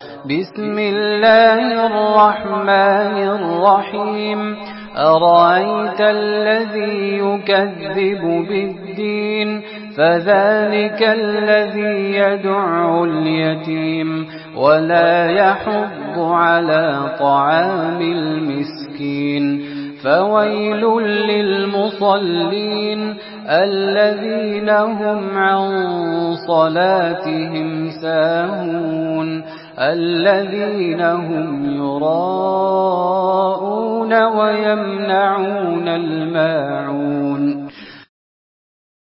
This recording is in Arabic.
بسم الله الرحمن الرحيم أرأيت الذي يكذب بالدين فذلك الذي يدع اليتيم ولا يحض على طعام المسكين فويل للمصلين الذين هم عن صلاتهم ساهون الذين هم يراءون ويمنعون الماعون